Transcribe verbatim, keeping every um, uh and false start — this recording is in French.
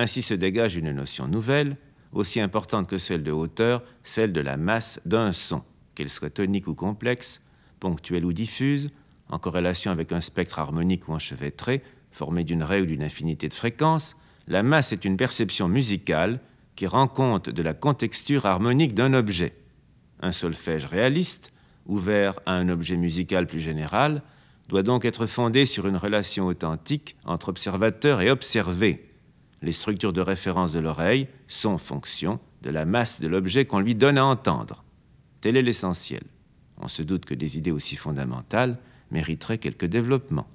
Ainsi se dégage une notion nouvelle, aussi importante que celle de hauteur, celle de la masse d'un son, qu'elle soit tonique ou complexe, ponctuelle ou diffuse, en corrélation avec un spectre harmonique ou enchevêtré, formé d'une raie ou d'une infinité de fréquences. La masse est une perception musicale qui rend compte de la contexture harmonique d'un objet. Un solfège réaliste, ouvert à un objet musical plus général, doit donc être fondé sur une relation authentique entre observateur et observé. Les structures de référence de l'oreille sont fonction de la masse de l'objet qu'on lui donne à entendre. Tel est l'essentiel. On se doute que des idées aussi fondamentales mériteraient quelques développements.